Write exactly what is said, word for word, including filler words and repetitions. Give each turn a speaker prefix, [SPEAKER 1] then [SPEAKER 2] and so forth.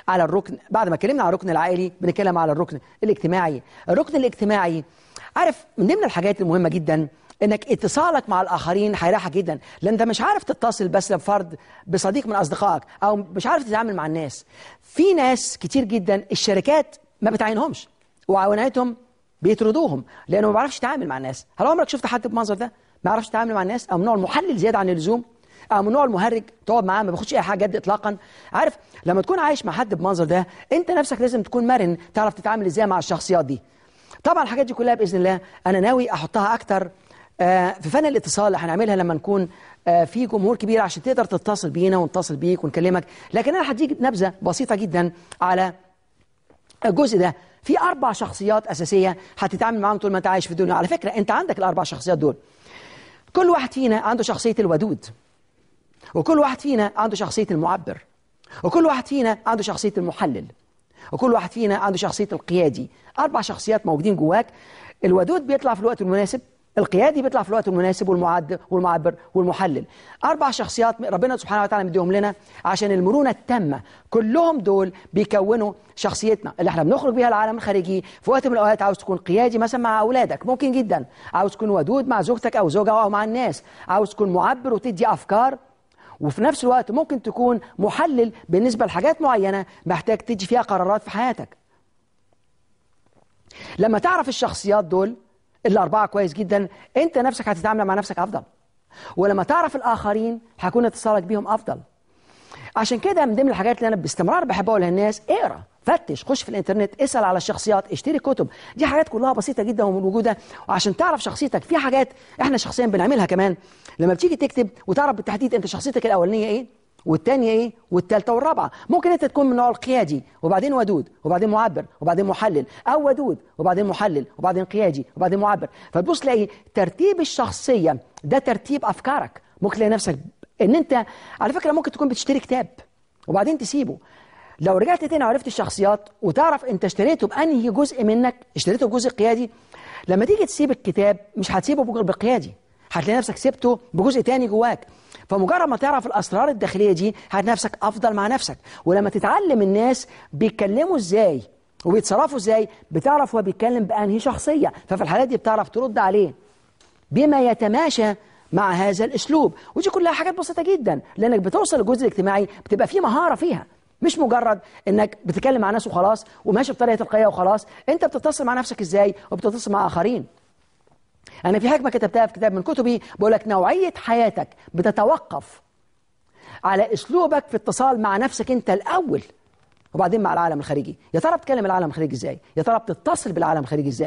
[SPEAKER 1] على الركن، بعد ما اتكلمنا على الركن العائلي بنتكلم على الركن الاجتماعي. الركن الاجتماعي عارف من ضمن الحاجات المهمة جدا انك اتصالك مع الاخرين هيريحك جدا، لان انت مش عارف تتصل بس بفرد بصديق من اصدقائك، او مش عارف تتعامل مع الناس. في ناس كتير جدا الشركات ما بتعينهمش وعوناتهم بيطردوهم لانه ما بيعرفش يتعامل مع الناس. هل عمرك شفت حد بالمنظر ده ما يعرفش يتعامل مع الناس، او من نوع المحلل زياده عن اللزوم، او من نوع المهرج تقعد معاه ما بياخدش اي حاجه جد اطلاقا؟ عارف لما تكون عايش مع حد بالمنظر ده انت نفسك لازم تكون مرن، تعرف تتعامل ازاي مع الشخصيات دي. طبعا الحاجات دي كلها باذن الله انا ناوي احطها اكتر في فن الاتصال اللي هنعملها لما نكون في جمهور كبير عشان تقدر تتصل بينا ونتصل بيك ونكلمك. لكن انا هديك نبذه بسيطه جدا على الجزء ده. في اربع شخصيات اساسيه هتتعامل معاهم طول ما انت عايش في الدنيا. على فكره انت عندك الاربع شخصيات دول، كل واحد فينا عنده شخصيه الودود، وكل واحد فينا عنده شخصيه المعبر، وكل واحد فينا عنده شخصيه المحلل، وكل واحد فينا عنده شخصيه القيادي. اربع شخصيات موجودين جواك. الودود بيطلع في الوقت المناسب، القيادي بيطلع في الوقت المناسب، والمعد والمعبر والمحلل. اربع شخصيات ربنا سبحانه وتعالى مديهم لنا عشان المرونه التامه. كلهم دول بيكونوا شخصيتنا اللي احنا بنخرج بيها العالم الخارجي. في وقت من الاوقات عاوز تكون قيادي مثلا مع اولادك، ممكن جدا. عاوز تكون ودود مع زوجتك او زوجها او مع الناس. عاوز تكون معبر وتدي افكار، وفي نفس الوقت ممكن تكون محلل بالنسبه لحاجات معينه محتاج تدي فيها قرارات في حياتك. لما تعرف الشخصيات دول الأربعة كويس جدا أنت نفسك هتتعامل مع نفسك أفضل، ولما تعرف الآخرين هيكون اتصالك بيهم أفضل. عشان كده من ضمن الحاجات اللي أنا باستمرار بحب أقولها للناس، اقرأ، فتش، خش في الإنترنت، اسأل على الشخصيات، اشتري كتب. دي حاجات كلها بسيطة جدا وموجودة. وعشان تعرف شخصيتك في حاجات إحنا شخصيا بنعملها كمان. لما بتيجي تكتب وتعرف بالتحديد أنت شخصيتك الأولانية إيه والثانية إيه والثالثة والرابعة. ممكن أنت تكون من النوع القيادي وبعدين ودود وبعدين معبر وبعدين محلل، أو ودود وبعدين محلل وبعدين قيادي وبعدين معبر. فتبص تلاقي ترتيب الشخصية ده ترتيب أفكارك. ممكن تلاقي نفسك إن أنت على فكرة ممكن تكون بتشتري كتاب وبعدين تسيبه. لو رجعت تاني وعرفت الشخصيات وتعرف أنت اشتريته بأنهي جزء منك، اشتريته بجزء قيادي، لما تيجي تسيب الكتاب مش هتسيبه بقيادي، هتلاقي نفسك سيبته بجزء تاني جواك. فمجرد ما تعرف الأسرار الداخلية دي هتلاقي نفسك أفضل مع نفسك. ولما تتعلم الناس بيتكلموا إزاي وبيتصرفوا إزاي بتعرف هو بيتكلم بأنهي شخصية، ففي الحالات دي بتعرف ترد عليه بما يتماشى مع هذا الأسلوب. ودي كلها حاجات بسيطة جدا، لأنك بتوصل للجزء الاجتماعي بتبقى فيه مهارة فيها، مش مجرد انك بتتكلم مع ناس وخلاص وماشي بطريقه تلقائيه وخلاص. انت بتتصل مع نفسك ازاي وبتتصل مع اخرين. انا في حكمه كتبتها في كتاب من كتبي بقول لك نوعيه حياتك بتتوقف على اسلوبك في اتصال مع نفسك انت الاول، وبعدين مع العالم الخارجي. يا ترى بتكلم العالم الخارجي ازاي؟ يا ترى بتتصل بالعالم الخارجي ازاي؟